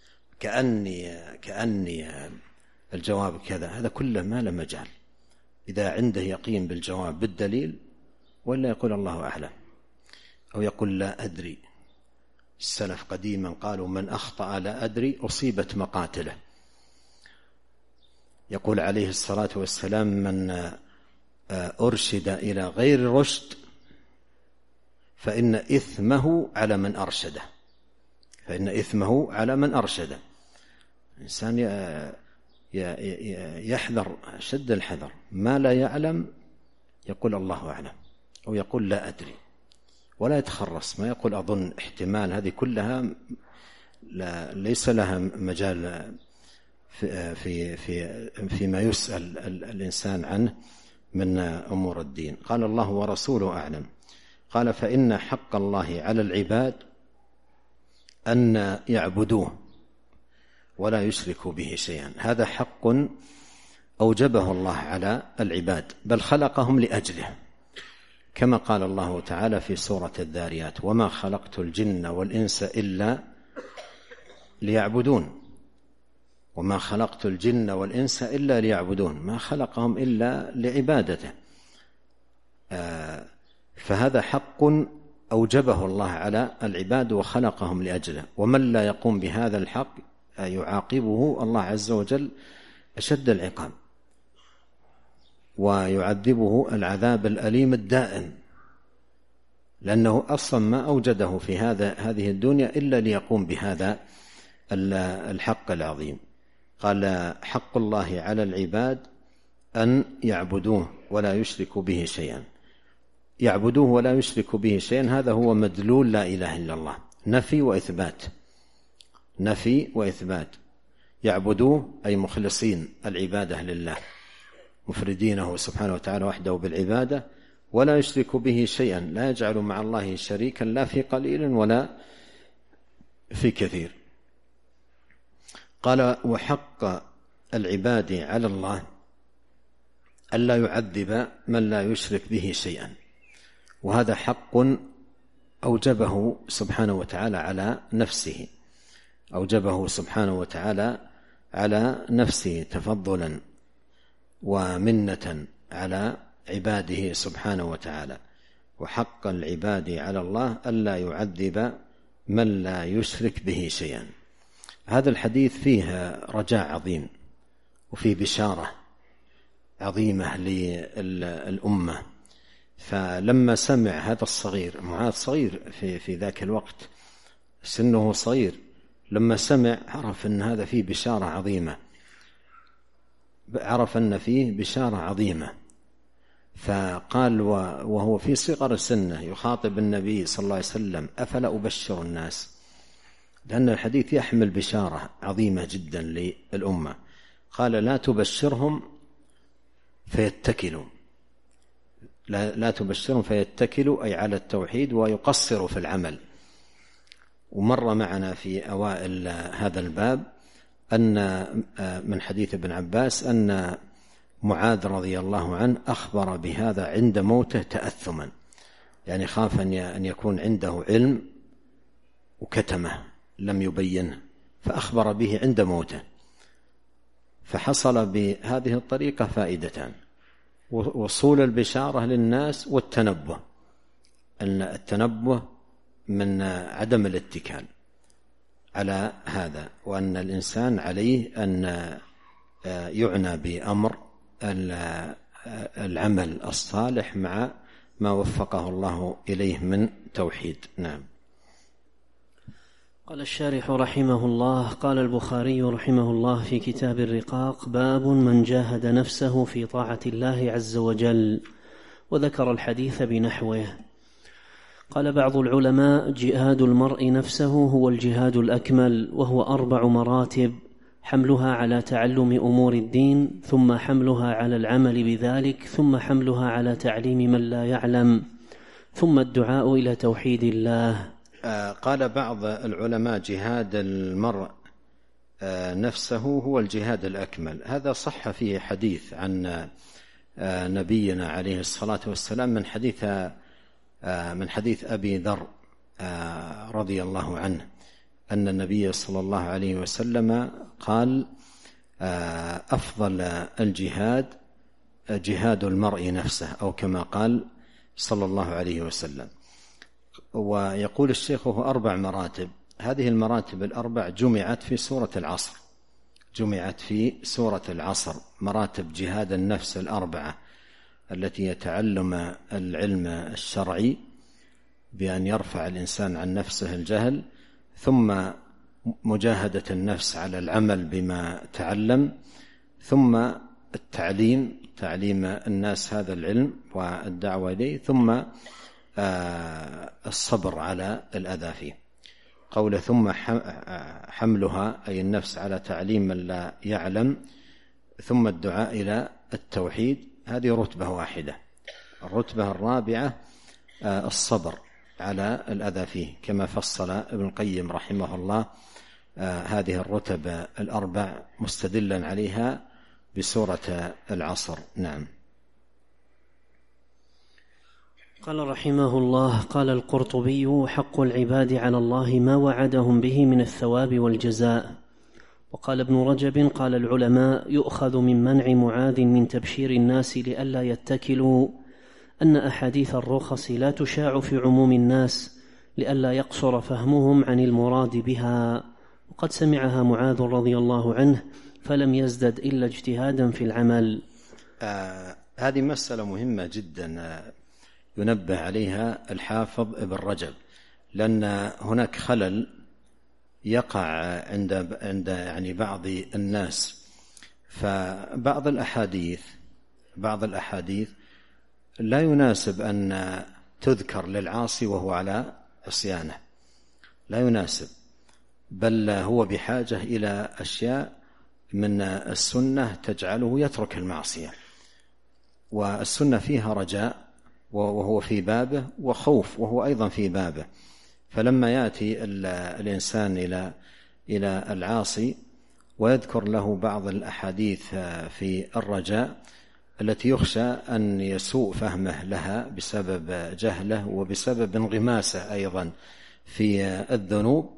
كأني الجواب كذا. هذا كله ما له مجال إذا عنده يقين بالجواب بالدليل، ولا يقول الله أعلم، أو يقول لا أدري. السلف قديما قالوا من أخطأ لا أدري أصيبت مقاتله. يقول عليه الصلاة والسلام من أرشد إلى غير رشد فإن إثمه على من أرشده. الإنسان يحذر شد الحذر، ما لا يعلم يقول الله أعلم، أو يقول لا أدري، ولا يتخرص، ما يقول أظن احتمال. هذه كلها ليس لها مجال فيما يسأل الإنسان عنه من أمور الدين. قال الله ورسوله أعلم. قال فإن حق الله على العباد أن يعبدوه ولا يشركوا به شيئا. هذا حق أوجبه الله على العباد، بل خلقهم لأجله، كما قال الله تعالى في سورة الذاريات وما خلقت الجن والإنس إلا ليعبدون. وما خلقت الجن والإنس إلا ليعبدون، ما خلقهم إلا لعبادته. فهذا حق أوجبه الله على العباد وخلقهم لأجله، ومن لا يقوم بهذا الحق يعاقبه الله عز وجل أشد العقاب، ويعذبه العذاب الأليم الدائم، لأنه أصلا ما أوجده في هذه الدنيا إلا ليقوم بهذا الحق العظيم. قال حق الله على العباد أن يعبدوه ولا يشركوا به شيئا. يعبدوه ولا يشركوا به شيئا، هذا هو مدلول لا إله إلا الله. نفي وإثبات، نفي وإثبات. يعبدوه أي مخلصين العبادة لله، مفردينه سبحانه وتعالى وحده بالعبادة، ولا يشرك به شيئا، لا يجعل مع الله شريكا لا في قليل ولا في كثير. قال: وحق العباد على الله ألا يعذب من لا يشرك به شيئا. وهذا حق أوجبه سبحانه وتعالى على نفسه، أوجبه سبحانه وتعالى على نفسه تفضلا ومنة على عباده سبحانه وتعالى. وحق العباد على الله ألا يعذب من لا يشرك به شيئا. هذا الحديث فيه رجاء عظيم وفيه بشارة عظيمة للأمة. فلما سمع هذا الصغير، معاذ صغير في ذاك الوقت، سنه صغير، لما سمع عرف أن هذا فيه بشارة عظيمة، عرف أن فيه بشارة عظيمة، فقال وهو في صغر سنه يخاطب النبي صلى الله عليه وسلم: أفلا أبشر الناس؟ لأن الحديث يحمل بشارة عظيمة جدا للأمة. قال: لا تبشرهم فيتكلوا، لا تبشرهم فيتكلوا، أي على التوحيد ويقصروا في العمل. ومر معنا في أوائل هذا الباب أن من حديث ابن عباس أن معاذ رضي الله عنه أخبر بهذا عند موته تأثما، يعني خاف أن يكون عنده علم وكتمه لم يبينه، فأخبر به عند موته. فحصل بهذه الطريقة فائدتان: وصول البشارة للناس، والتنبه، أن التنبه من عدم الاتكال على هذا، وأن الإنسان عليه أن يعنى بأمر العمل الصالح مع ما وفقه الله إليه من توحيد. نعم. قال الشارح رحمه الله: قال البخاري رحمه الله في كتاب الرقاق: باب من جاهد نفسه في طاعة الله عز وجل، وذكر الحديث بنحوه. قال بعض العلماء: جهاد المرء نفسه هو الجهاد الأكمل، وهو 4 مراتب: حملها على تعلم أمور الدين، ثم حملها على العمل بذلك، ثم حملها على تعليم من لا يعلم، ثم الدعاء إلى توحيد الله. قال بعض العلماء: جهاد المرء نفسه هو الجهاد الأكمل. هذا صح فيه حديث عن نبينا عليه الصلاة والسلام من حديث أبي ذر رضي الله عنه أن النبي صلى الله عليه وسلم قال: أفضل الجهاد جهاد المرء نفسه، أو كما قال صلى الله عليه وسلم. ويقول الشيخ: هو 4 مراتب. هذه المراتب ال4 جمعت في سورة العصر، جمعت في سورة العصر، مراتب جهاد النفس ال4 التي يتعلم العلم الشرعي بأن يرفع الإنسان عن نفسه الجهل، ثم مجاهدة النفس على العمل بما تعلم، ثم التعليم، تعليم الناس هذا العلم والدعوة إليه، ثم الصبر على الأذى فيه. قوله ثم حملها أي النفس على تعليم من لا يعلم، ثم الدعاء إلى التوحيد، هذه رتبة واحدة. الرتبة الرابعة الصبر على الأذى فيه، كما فصل ابن القيم رحمه الله هذه الرتب ال4 مستدلا عليها بسورة العصر. نعم. قال رحمه الله: قال القرطبي: حق العباد على الله ما وعدهم به من الثواب والجزاء. وقال ابن رجب: قال العلماء: يؤخذ من منع معاذ من تبشير الناس لئلا يتكلوا أن أحاديث الرخص لا تشاع في عموم الناس لئلا يقصر فهمهم عن المراد بها، وقد سمعها معاذ رضي الله عنه فلم يزدد إلا اجتهادا في العمل. هذه مسألة مهمة جدا ينبه عليها الحافظ ابن رجب، لأن هناك خلل يقع عند يعني بعض الناس. فبعض الأحاديث لا يناسب أن تذكر للعاصي وهو على عصيانه، لا يناسب، بل هو بحاجة إلى أشياء من السنة تجعله يترك المعصية، والسنة فيها رجاء وهو في بابه، وخوف وهو أيضا في بابه. فلما يأتي الإنسان إلى العاصي ويذكر له بعض الأحاديث في الرجاء التي يخشى أن يسوء فهمه لها بسبب جهله وبسبب انغماسه أيضا في الذنوب،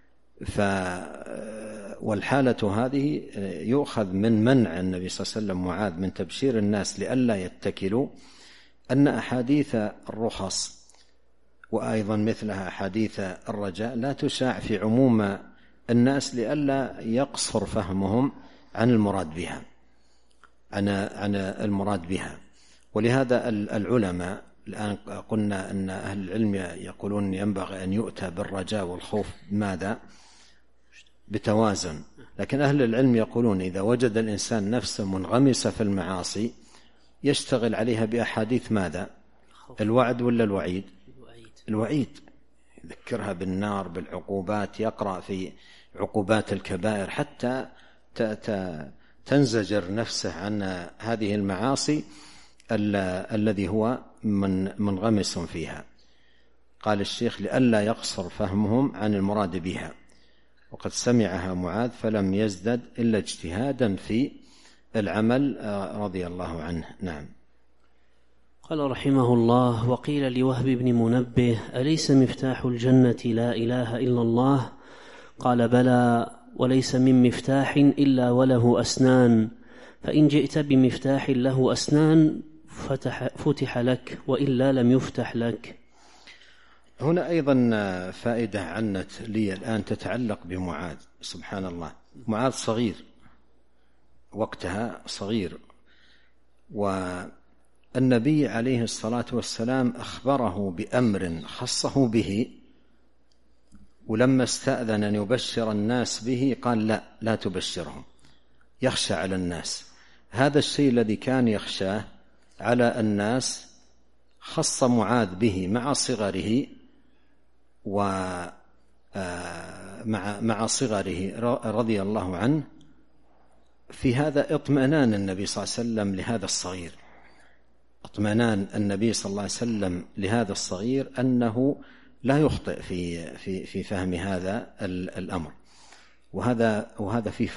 والحالة هذه يؤخذ من منع النبي صلى الله عليه وسلم معاذ من تبشير الناس لئلا يتكلوا أن أحاديث الرخص وأيضا مثلها أحاديث الرجاء لا تشاع في عموم الناس لئلا يقصر فهمهم عن المراد بها. ولهذا العلماء الآن قلنا أن أهل العلم يقولون ينبغي أن يؤتى بالرجاء والخوف ماذا؟ بتوازن. لكن أهل العلم يقولون إذا وجد الإنسان نفسه منغمسة في المعاصي يشتغل عليها بأحاديث ماذا؟ الوعد ولا الوعيد؟ الوعيد، يذكرها بالنار بالعقوبات، يقرأ في عقوبات الكبائر حتى تنزجر نفسه عن هذه المعاصي الذي هو منغمس فيها. قال الشيخ لئلا يقصر فهمهم عن المراد بها، وقد سمعها معاذ فلم يزدد إلا اجتهادا في العمل رضي الله عنه. نعم. قال رحمه الله: وقيل لوهب بن منبه: أليس مفتاح الجنة لا إله إلا الله؟ قال: بلى، وليس من مفتاح إلا وله أسنان، فإن جئت بمفتاح له أسنان فتح لك، وإلا لم يفتح لك. هنا أيضا فائدة عنت لي الآن تتعلق بمعاذ. سبحان الله، معاذ صغير، وقتها صغير، والنبي عليه الصلاة والسلام أخبره بأمر خصه به، ولما استأذن أن يبشر الناس به قال لا تبشرهم، يخشى على الناس. هذا الشيء الذي كان يخشاه على الناس خص معاذ به مع صغره، ومع صغره رضي الله عنه. في هذا اطمئنان النبي صلى الله عليه وسلم لهذا الصغير، اطمئنان النبي صلى الله عليه وسلم لهذا الصغير أنه لا يخطئ في فهم هذا الأمر. وهذا في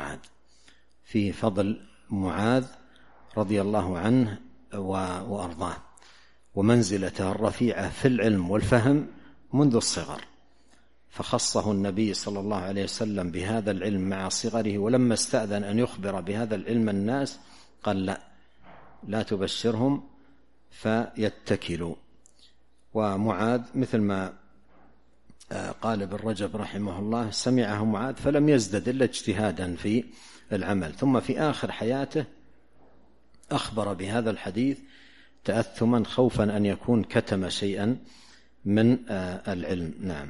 فضل معاذ رضي الله عنه وأرضاه، ومنزلته الرفيعة في العلم والفهم منذ الصغر، فخصه النبي صلى الله عليه وسلم بهذا العلم مع صغره. ولما استأذن أن يخبر بهذا العلم الناس قال لا تبشرهم فيتكلوا. ومعاذ مثل ما قال ابن رجب رحمه الله: سمعه معاذ فلم يزدد إلا اجتهادا في العمل، ثم في آخر حياته أخبر بهذا الحديث تأثما خوفا أن يكون كتم شيئا من العلم. نعم.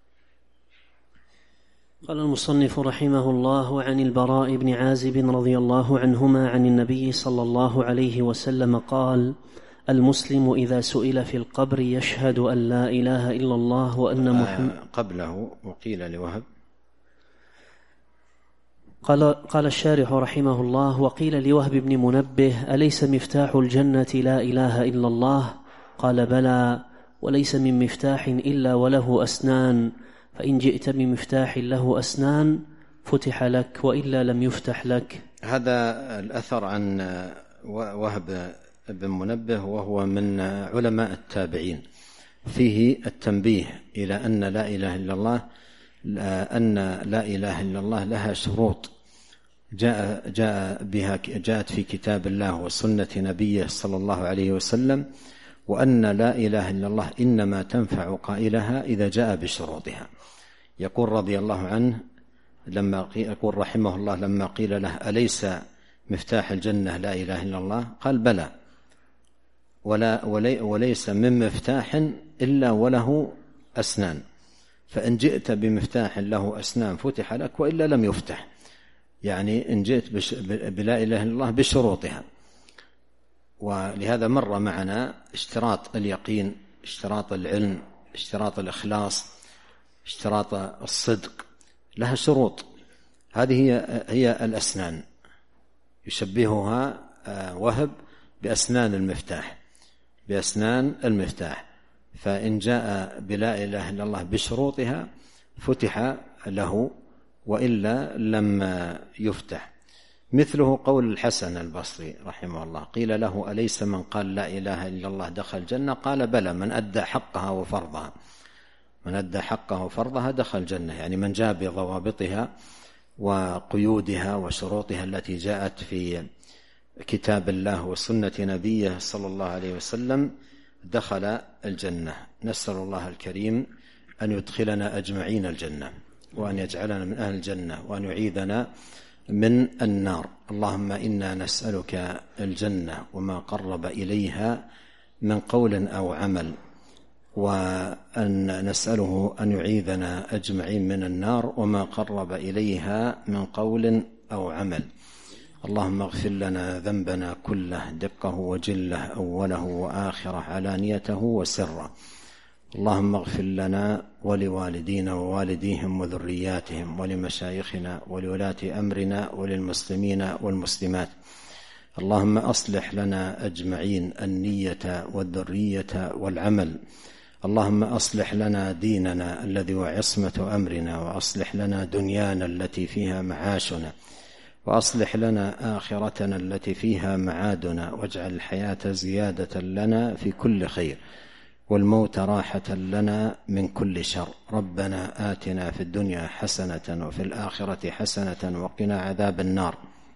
قال المصنف رحمه الله: عن البراء بن عازب رضي الله عنهما عن النبي صلى الله عليه وسلم قال: المسلم إذا سئل في القبر يشهد أن لا إله إلا الله وأن محمد. قبله وقيل لوهب. قال الشارح رحمه الله: وقيل لوهب بن منبه: أليس مفتاح الجنة لا إله إلا الله؟ قال: بلى، وليس من مفتاح إلا وله أسنان، فإن جئت بمفتاح له أسنان فتح لك، وإلا لم يفتح لك. هذا الأثر عن وهب بن منبه، وهو من علماء التابعين، فيه التنبيه إلى أن لا إله إلا الله لها شروط جاءت في كتاب الله وسنة نبيه صلى الله عليه وسلم، وأن لا إله إلا الله إنما تنفع قائلها إذا جاء بشروطها. يقول رضي الله عنه يقول رحمه الله: لما قيل له: أليس مفتاح الجنة لا إله إلا الله؟ قال: بلى، وليس من مفتاح إلا وله أسنان، فإن جئت بمفتاح له أسنان فتح لك، وإلا لم يفتح. يعني إن جئت بلا إله إلا الله بشروطها. ولهذا مر معنا اشتراط اليقين، اشتراط العلم، اشتراط الإخلاص، اشتراط الصدق لها شروط. هذه هي الأسنان، يشبهها وهب بأسنان المفتاح. فإن جاء بلا إله إلا الله بشروطها فتح له، وإلا لم يفتح. مثله قول الحسن البصري رحمه الله، قيل له أليس من قال لا إله إلا الله دخل الجنة؟ قال بلى، من أدى حقها وفرضها دخل الجنة، يعني من جاء بضوابطها وقيودها وشروطها التي جاءت في كتاب الله وسنة نبيه صلى الله عليه وسلم دخل الجنة. نسأل الله الكريم أن يدخلنا أجمعين الجنة، وأن يجعلنا من أهل الجنة، وأن يعيذنا من النار. اللهم إنا نسألك الجنة وما قرب إليها من قول أو عمل، وأن نسأله أن يعيذنا أجمعين من النار وما قرب إليها من قول أو عمل. اللهم اغفر لنا ذنبنا كله دقه وجله، أوله وآخره، علانيته وسره. اللهم اغفر لنا ولوالدينا ووالديهم وذرياتهم ولمشايخنا ولولاة أمرنا وللمسلمين والمسلمات. اللهم أصلح لنا أجمعين النية والذرية والعمل. اللهم أصلح لنا ديننا الذي هو عصمة أمرنا، وأصلح لنا دنيانا التي فيها معاشنا، وأصلح لنا آخرتنا التي فيها معادنا، واجعل الحياة زيادة لنا في كل خير، والموت راحة لنا من كل شر. ربنا آتنا في الدنيا حسنة وفي الآخرة حسنة وقنا عذاب النار.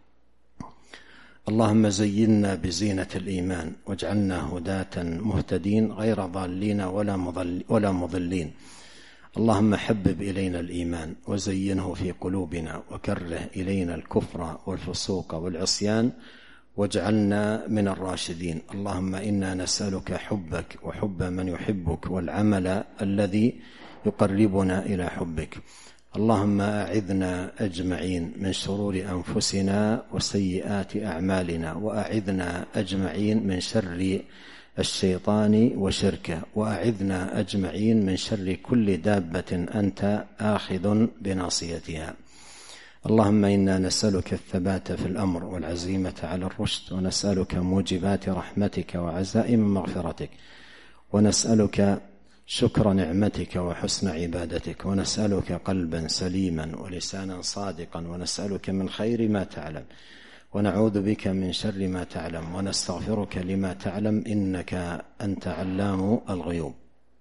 اللهم زينا بزينة الإيمان، واجعلنا هداة مهتدين غير ضالين ولا مضلين. اللهم حبب إلينا الإيمان وزينه في قلوبنا، وكره إلينا الكفر والفسوق والعصيان، واجعلنا من الراشدين. اللهم إنا نسألك حبك وحب من يحبك، والعمل الذي يقربنا إلى حبك. اللهم أعذنا أجمعين من شرور أنفسنا وسيئات أعمالنا، وأعذنا أجمعين من شر الشيطان وشركه، وأعذنا أجمعين من شر كل دابة أنت آخذ بناصيتها. اللهم إنا نسألك الثبات في الأمر والعزيمة على الرشد، ونسألك موجبات رحمتك وعزائم مغفرتك، ونسألك شكر نعمتك وحسن عبادتك، ونسألك قلبا سليما ولسانا صادقا، ونسألك من خير ما تعلم، ونعوذ بك من شر ما تعلم، ونستغفرك لما تعلم، إنك أنت علام الغيوب.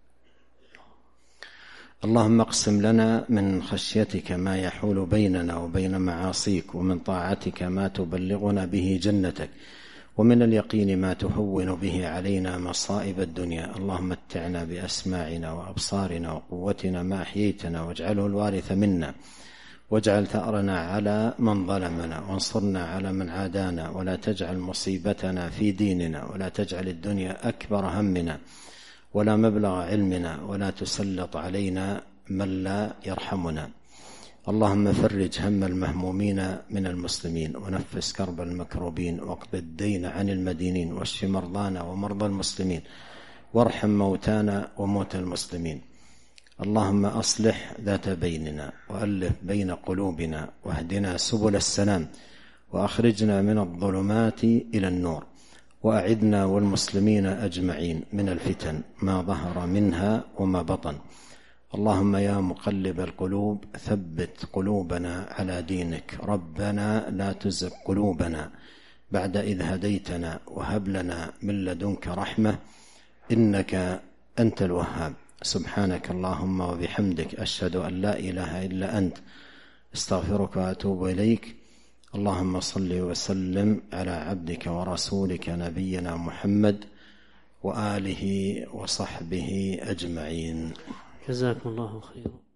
اللهم اقسم لنا من خشيتك ما يحول بيننا وبين معاصيك، ومن طاعتك ما تبلغنا به جنتك، ومن اليقين ما تهون به علينا مصائب الدنيا. اللهم متعنا بأسماعنا وأبصارنا وقوتنا ما أحييتنا، واجعله الوارث منا، واجعل ثأرنا على من ظلمنا، وانصرنا على من عادانا، ولا تجعل مصيبتنا في ديننا، ولا تجعل الدنيا أكبر همنا ولا مبلغ علمنا، ولا تسلط علينا من لا يرحمنا. اللهم فرج هم المهمومين من المسلمين، ونفس كرب المكروبين، واقض الدين عن المدينين، واشف مرضانا ومرضى المسلمين، وارحم موتانا وموتى المسلمين. اللهم أصلح ذات بيننا، وألف بين قلوبنا، واهدنا سبل السلام، وأخرجنا من الظلمات إلى النور، وأعذنا والمسلمين أجمعين من الفتن ما ظهر منها وما بطن. اللهم يا مقلب القلوب ثبت قلوبنا على دينك. ربنا لا تزغ قلوبنا بعد إذ هديتنا، وهب لنا من لدنك رحمة، إنك أنت الوهاب. سبحانك اللهم وبحمدك، أشهد أن لا إله إلا أنت، استغفرك وأتوب إليك. اللهم صل وسلم على عبدك ورسولك نبينا محمد وآله وصحبه أجمعين. جزاكم الله خيرا.